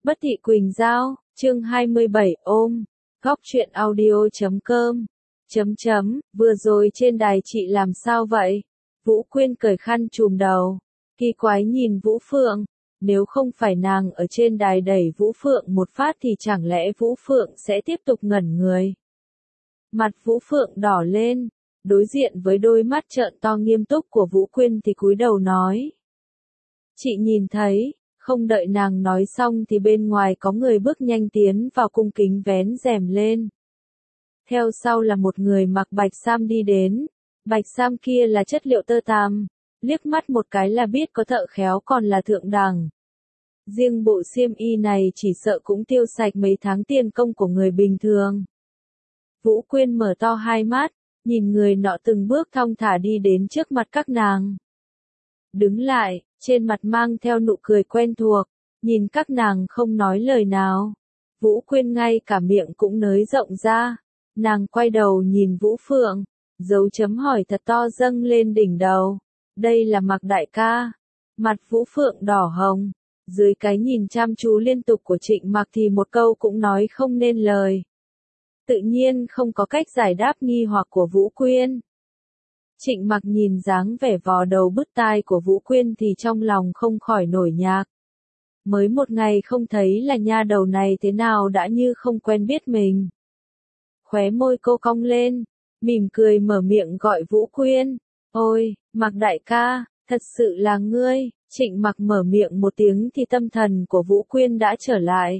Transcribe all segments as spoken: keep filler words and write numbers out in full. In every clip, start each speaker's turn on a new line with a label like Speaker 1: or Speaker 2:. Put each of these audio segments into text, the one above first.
Speaker 1: Bất thị Quỳnh Giao, chương hai mươi bảy ôm, góc truyện audio chấm com, chấm chấm, vừa rồi trên đài chị làm sao vậy? Vũ Quyên cởi khăn trùm đầu, kỳ quái nhìn Vũ Phượng, nếu không phải nàng ở trên đài đẩy Vũ Phượng một phát thì chẳng lẽ Vũ Phượng sẽ tiếp tục ngẩn người? Mặt Vũ Phượng đỏ lên, đối diện với đôi mắt trợn to nghiêm túc của Vũ Quyên thì cúi đầu nói. Chị nhìn thấy. Không đợi nàng nói xong thì bên ngoài có người bước nhanh tiến vào cung kính vén rèm lên. Theo sau là một người mặc bạch sam đi đến, bạch sam kia là chất liệu tơ tằm, liếc mắt một cái là biết có thợ khéo còn là thượng đẳng. Riêng bộ xiêm y này chỉ sợ cũng tiêu sạch mấy tháng tiền công của người bình thường. Vũ Quyên mở to hai mắt, nhìn người nọ từng bước thong thả đi đến trước mặt các nàng. Đứng lại. Trên mặt mang theo nụ cười quen thuộc, nhìn các nàng không nói lời nào. Vũ Quyên ngay cả miệng cũng nới rộng ra. Nàng quay đầu nhìn Vũ Phượng, dấu chấm hỏi thật to dâng lên đỉnh đầu. Đây là Mạc đại ca. Mặt Vũ Phượng đỏ hồng, dưới cái nhìn chăm chú liên tục của Trịnh Mặc thì một câu cũng nói không nên lời. Tự nhiên không có cách giải đáp nghi hoặc của Vũ Quyên. Trịnh Mặc nhìn dáng vẻ vò đầu bứt tai của Vũ Quyên thì trong lòng không khỏi nổi nhạc. Mới một ngày không thấy là nha đầu này thế nào đã như không quen biết mình. Khóe môi cô cong lên, mỉm cười mở miệng gọi Vũ Quyên. Ôi, Mặc đại ca, thật sự là ngươi. Trịnh Mặc mở miệng một tiếng thì tâm thần của Vũ Quyên đã trở lại.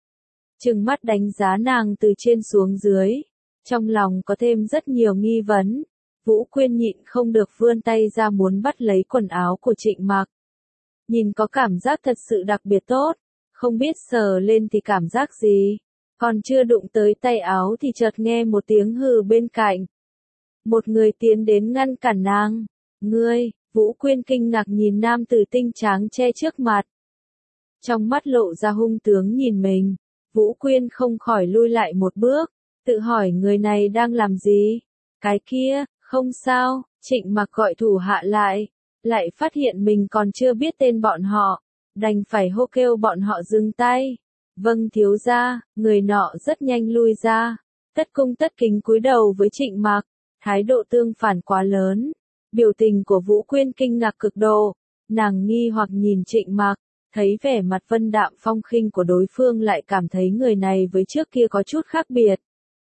Speaker 1: Trừng mắt đánh giá nàng từ trên xuống dưới. Trong lòng có thêm rất nhiều nghi vấn. Vũ Quyên nhịn không được vươn tay ra muốn bắt lấy quần áo của Trịnh Mặc. Nhìn có cảm giác thật sự đặc biệt tốt, không biết sờ lên thì cảm giác gì. Còn chưa đụng tới tay áo thì chợt nghe một tiếng hừ bên cạnh. Một người tiến đến ngăn cản nàng. Ngươi, Vũ Quyên kinh ngạc nhìn nam tử tinh tráng che trước mặt. Trong mắt lộ ra hung tướng nhìn mình, Vũ Quyên không khỏi lui lại một bước, tự hỏi người này đang làm gì. Cái kia. Không sao, Trịnh Mặc gọi thủ hạ lại, lại phát hiện mình còn chưa biết tên bọn họ, đành phải hô kêu bọn họ dừng tay. Vâng thiếu gia, người nọ rất nhanh lui ra, tất cung tất kính cúi đầu với Trịnh Mặc, thái độ tương phản quá lớn. Biểu tình của Vũ Quyên kinh ngạc cực độ, nàng nghi hoặc nhìn Trịnh Mặc, thấy vẻ mặt vân đạm phong khinh của đối phương lại cảm thấy người này với trước kia có chút khác biệt.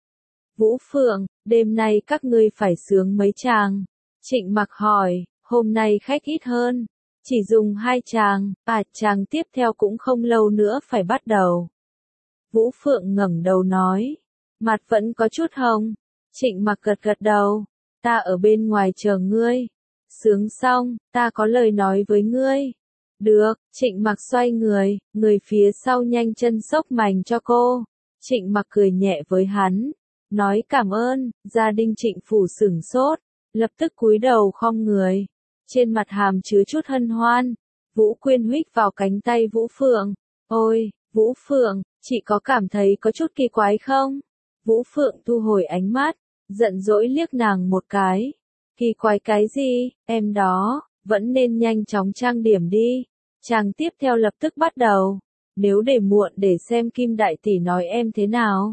Speaker 1: Vũ Phượng, đêm nay các ngươi phải sướng mấy chàng? Trịnh Mặc hỏi, hôm nay khách ít hơn, chỉ dùng hai chàng, à chàng tiếp theo cũng không lâu nữa phải bắt đầu. Vũ Phượng ngẩng đầu nói, mặt vẫn có chút hồng. Trịnh Mặc gật gật đầu, ta ở bên ngoài chờ ngươi. Sướng xong, ta có lời nói với ngươi. Được, Trịnh Mặc xoay người, người phía sau nhanh chân xốc mành cho cô. Trịnh Mặc cười nhẹ với hắn. Nói cảm ơn, gia đình Trịnh phủ sửng sốt, lập tức cúi đầu khom người. Trên mặt hàm chứa chút hân hoan, Vũ Quyên huých vào cánh tay Vũ Phượng. Ôi, Vũ Phượng, chị có cảm thấy có chút kỳ quái không? Vũ Phượng thu hồi ánh mắt, giận dỗi liếc nàng một cái. Kỳ quái cái gì, em đó, vẫn nên nhanh chóng trang điểm đi. Chàng tiếp theo lập tức bắt đầu. Nếu để muộn để xem Kim Đại Tỷ nói em thế nào.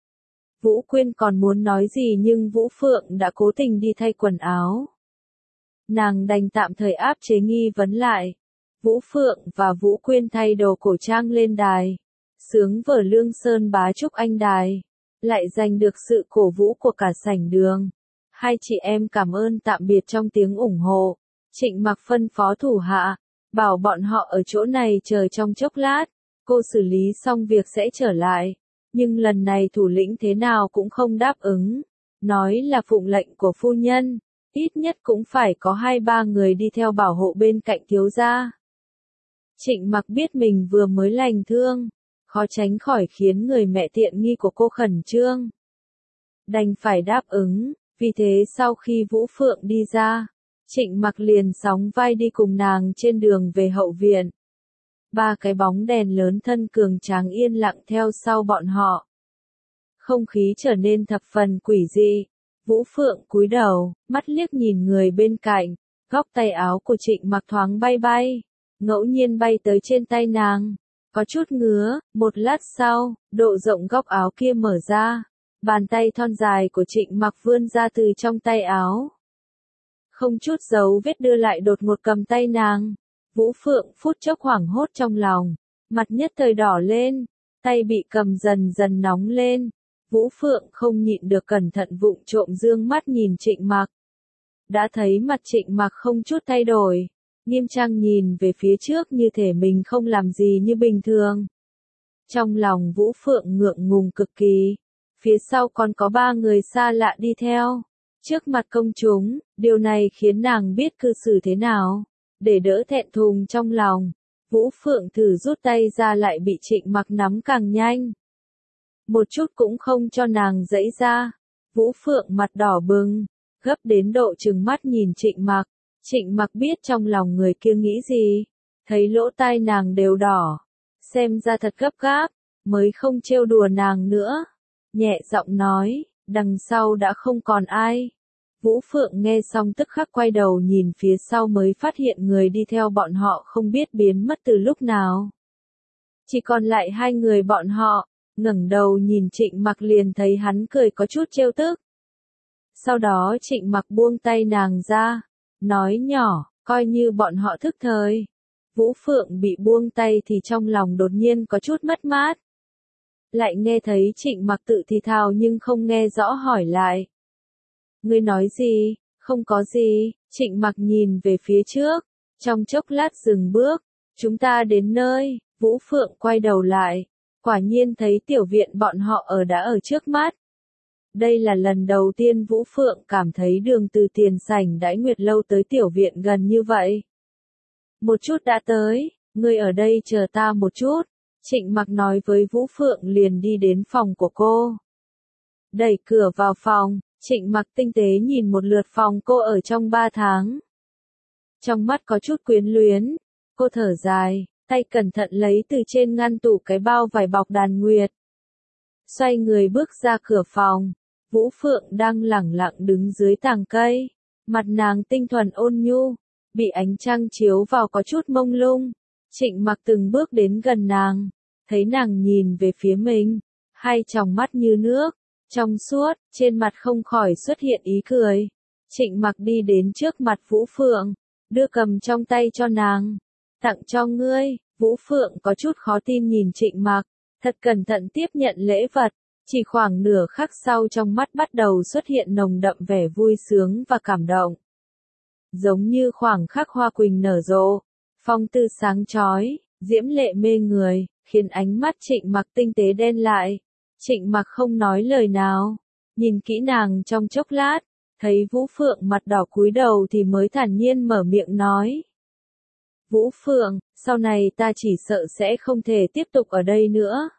Speaker 1: Vũ Quyên còn muốn nói gì nhưng Vũ Phượng đã cố tình đi thay quần áo. Nàng đành tạm thời áp chế nghi vấn lại. Vũ Phượng và Vũ Quyên thay đồ cổ trang lên đài. Sướng vở Lương Sơn bá trúc anh đài. Lại giành được sự cổ vũ của cả sảnh đường. Hai chị em cảm ơn tạm biệt trong tiếng ủng hộ. Trịnh Mặc phân phó thủ hạ. Bảo bọn họ ở chỗ này chờ trong chốc lát. Cô xử lý xong việc sẽ trở lại. Nhưng lần này thủ lĩnh thế nào cũng không đáp ứng. Nói là phụng lệnh của phu nhân. Ít nhất cũng phải có hai ba người đi theo bảo hộ bên cạnh thiếu gia. Trịnh Mặc biết mình vừa mới lành thương. Khó tránh khỏi khiến người mẹ tiện nghi của cô khẩn trương. Đành phải đáp ứng. Vì thế sau khi Vũ Phượng đi ra, Trịnh Mặc liền sóng vai đi cùng nàng trên đường về hậu viện. Ba cái bóng đèn lớn thân cường tráng yên lặng theo sau bọn họ. Không khí trở nên thập phần quỷ dị. Vũ Phượng cúi đầu, mắt liếc nhìn người bên cạnh, góc tay áo của Trịnh Mặc thoáng bay bay, ngẫu nhiên bay tới trên tay nàng. có chút ngứa, một lát sau, độ rộng góc áo kia mở ra, bàn tay thon dài của Trịnh Mặc vươn ra từ trong tay áo. Không chút dấu vết đưa lại đột ngột cầm tay nàng. Vũ Phượng phút chốc hoảng hốt trong lòng, mặt nhất thời đỏ lên, tay bị cầm dần dần nóng lên. Vũ Phượng không nhịn được cẩn thận vụng trộm dương mắt nhìn Trịnh Mặc. Đã thấy mặt Trịnh Mặc không chút thay đổi, nghiêm trang nhìn về phía trước như thể mình không làm gì như bình thường. Trong lòng Vũ Phượng ngượng ngùng cực kỳ, phía sau còn có ba người xa lạ đi theo. Trước mặt công chúng, điều này khiến nàng biết cư xử thế nào. Để đỡ thẹn thùng trong lòng, Vũ Phượng thử rút tay ra lại bị Trịnh Mặc nắm càng nhanh. Một chút cũng không cho nàng giãy ra. Vũ Phượng mặt đỏ bừng, gấp đến độ trừng mắt nhìn Trịnh Mặc. Trịnh Mặc biết trong lòng người kia nghĩ gì, thấy lỗ tai nàng đều đỏ, xem ra thật gấp gáp, mới không trêu đùa nàng nữa. Nhẹ giọng nói, đằng sau đã không còn ai. Vũ Phượng nghe xong tức khắc quay đầu nhìn phía sau mới phát hiện người đi theo bọn họ không biết biến mất từ lúc nào. Chỉ còn lại hai người bọn họ, ngẩng đầu nhìn Trịnh Mặc liền thấy hắn cười có chút trêu tức. Sau đó Trịnh Mặc buông tay nàng ra, nói nhỏ, coi như bọn họ thức thời. Vũ Phượng bị buông tay thì trong lòng đột nhiên có chút mất mát. Lại nghe thấy Trịnh Mặc tự thì thào nhưng không nghe rõ hỏi lại. Ngươi nói gì? Không có gì. Trịnh Mặc nhìn về phía trước, trong chốc lát dừng bước. Chúng ta đến nơi. Vũ Phượng quay đầu lại, quả nhiên thấy tiểu viện bọn họ ở đã ở trước mắt. Đây là lần đầu tiên Vũ Phượng cảm thấy đường từ tiền sảnh Đãi Nguyệt lâu tới tiểu viện gần như vậy. Một chút đã tới, ngươi ở đây chờ ta một chút. Trịnh Mặc nói với Vũ Phượng liền đi đến phòng của cô. Đẩy cửa vào phòng, Trịnh Mặc tinh tế nhìn một lượt phòng cô ở trong ba tháng. Trong mắt có chút quyến luyến, cô thở dài, tay cẩn thận lấy từ trên ngăn tủ cái bao vải bọc đàn nguyệt. Xoay người bước ra cửa phòng, Vũ Phượng đang lẳng lặng đứng dưới tàng cây, mặt nàng tinh thuần ôn nhu, bị ánh trăng chiếu vào có chút mông lung. Trịnh Mặc từng bước đến gần nàng, thấy nàng nhìn về phía mình, hai tròng mắt như nước, trong suốt, trên mặt không khỏi xuất hiện ý cười. Trịnh Mặc đi đến trước mặt Vũ Phượng, đưa cầm trong tay cho nàng, tặng cho ngươi. Vũ Phượng có chút khó tin nhìn Trịnh Mặc, thật cẩn thận tiếp nhận lễ vật, chỉ khoảng nửa khắc sau trong mắt bắt đầu xuất hiện nồng đậm vẻ vui sướng và cảm động. Giống như khoảng khắc hoa quỳnh nở rộ, phong tư sáng chói, diễm lệ mê người, khiến ánh mắt Trịnh Mặc tinh tế đen lại. Trịnh Mặc không nói lời nào, nhìn kỹ nàng trong chốc lát, thấy Vũ Phượng mặt đỏ cúi đầu thì mới thản nhiên mở miệng nói. Vũ Phượng, sau này ta chỉ sợ sẽ không thể tiếp tục ở đây nữa.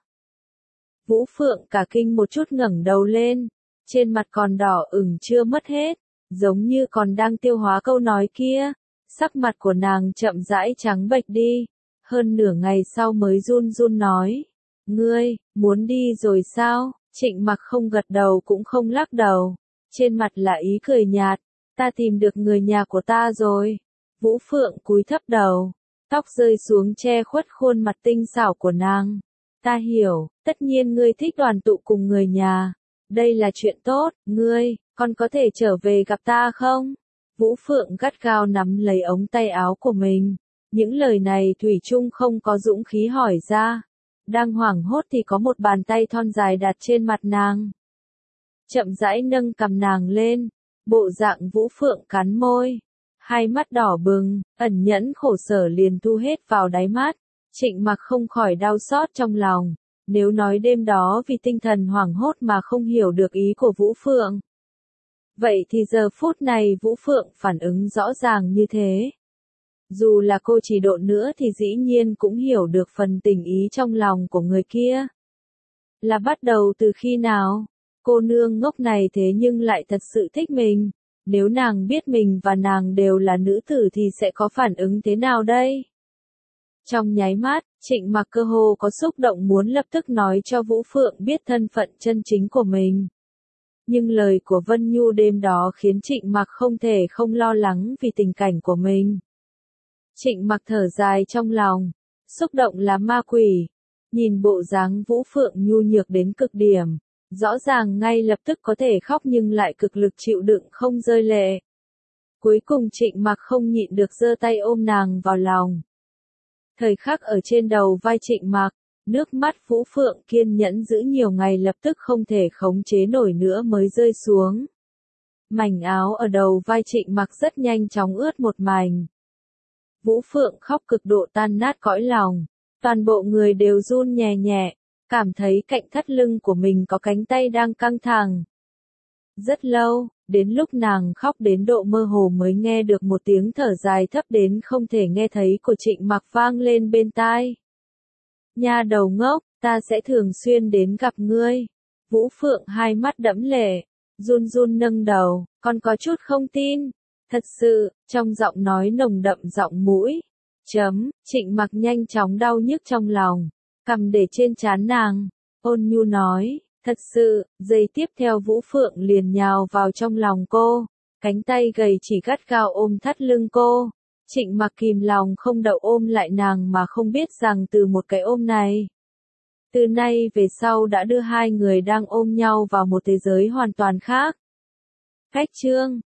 Speaker 1: Vũ Phượng cả kinh một chút ngẩng đầu lên, trên mặt còn đỏ ửng chưa mất hết, giống như còn đang tiêu hóa câu nói kia. Sắc mặt của nàng chậm rãi trắng bệch đi, hơn nửa ngày sau mới run run nói. Ngươi, muốn đi rồi sao? Trịnh Mặc không gật đầu cũng không lắc đầu, trên mặt là ý cười nhạt, ta tìm được người nhà của ta rồi. Vũ Phượng cúi thấp đầu, tóc rơi xuống che khuất khuôn mặt tinh xảo của nàng. Ta hiểu, tất nhiên ngươi thích đoàn tụ cùng người nhà. Đây là chuyện tốt, ngươi, con có thể trở về gặp ta không? Vũ Phượng gắt gao nắm lấy ống tay áo của mình. Những lời này thủy chung không có dũng khí hỏi ra. Đang hoảng hốt thì có một bàn tay thon dài đặt trên mặt nàng. Chậm rãi nâng cằm nàng lên, bộ dạng Vũ Phượng cắn môi. Hai mắt đỏ bừng, ẩn nhẫn khổ sở liền thu hết vào đáy mắt. Trịnh Mặc không khỏi đau xót trong lòng. Nếu nói đêm đó vì tinh thần hoảng hốt mà không hiểu được ý của Vũ Phượng, vậy thì giờ phút này Vũ Phượng phản ứng rõ ràng như thế. Dù là cô chỉ độ nữa thì dĩ nhiên cũng hiểu được phần tình ý trong lòng của người kia. Là bắt đầu từ khi nào? Cô nương ngốc này thế nhưng lại thật sự thích mình. Nếu nàng biết mình và nàng đều là nữ tử thì sẽ có phản ứng thế nào đây? Trong nháy mắt, Trịnh Mặc cơ hồ có xúc động muốn lập tức nói cho Vũ Phượng biết thân phận chân chính của mình. Nhưng lời của Vân Nhu đêm đó khiến Trịnh Mặc không thể không lo lắng vì tình cảnh của mình. Trịnh Mặc thở dài trong lòng, xúc động là ma quỷ. Nhìn bộ dáng Vũ Phượng nhu nhược đến cực điểm, rõ ràng ngay lập tức có thể khóc nhưng lại cực lực chịu đựng không rơi lệ. Cuối cùng Trịnh Mặc không nhịn được giơ tay ôm nàng vào lòng. Thời khắc ở trên đầu vai Trịnh Mặc, nước mắt Vũ Phượng kiên nhẫn giữ nhiều ngày lập tức không thể khống chế nổi nữa mới rơi xuống. Mảnh áo ở đầu vai Trịnh Mặc rất nhanh chóng ướt một mảnh. Vũ Phượng khóc cực độ tan nát cõi lòng, toàn bộ người đều run nhẹ nhẹ, cảm thấy cạnh thắt lưng của mình có cánh tay đang căng thẳng. Rất lâu, đến lúc nàng khóc đến độ mơ hồ mới nghe được một tiếng thở dài thấp đến không thể nghe thấy của Trịnh Mặc vang lên bên tai. Nha đầu ngốc, ta sẽ thường xuyên đến gặp ngươi. Vũ Phượng hai mắt đẫm lệ, run run nâng đầu, còn có chút không tin. Thật sự, trong giọng nói nồng đậm giọng mũi. Chấm, Trịnh Mặc nhanh chóng đau nhức trong lòng, cầm để trên trán nàng, ôn nhu nói, thật sự, giây tiếp theo Vũ Phượng liền nhào vào trong lòng cô, cánh tay gầy chỉ gắt gao ôm thắt lưng cô. Trịnh Mặc kìm lòng không đậu ôm lại nàng mà không biết rằng từ một cái ôm này, từ nay về sau đã đưa hai người đang ôm nhau vào một thế giới hoàn toàn khác. Cách chương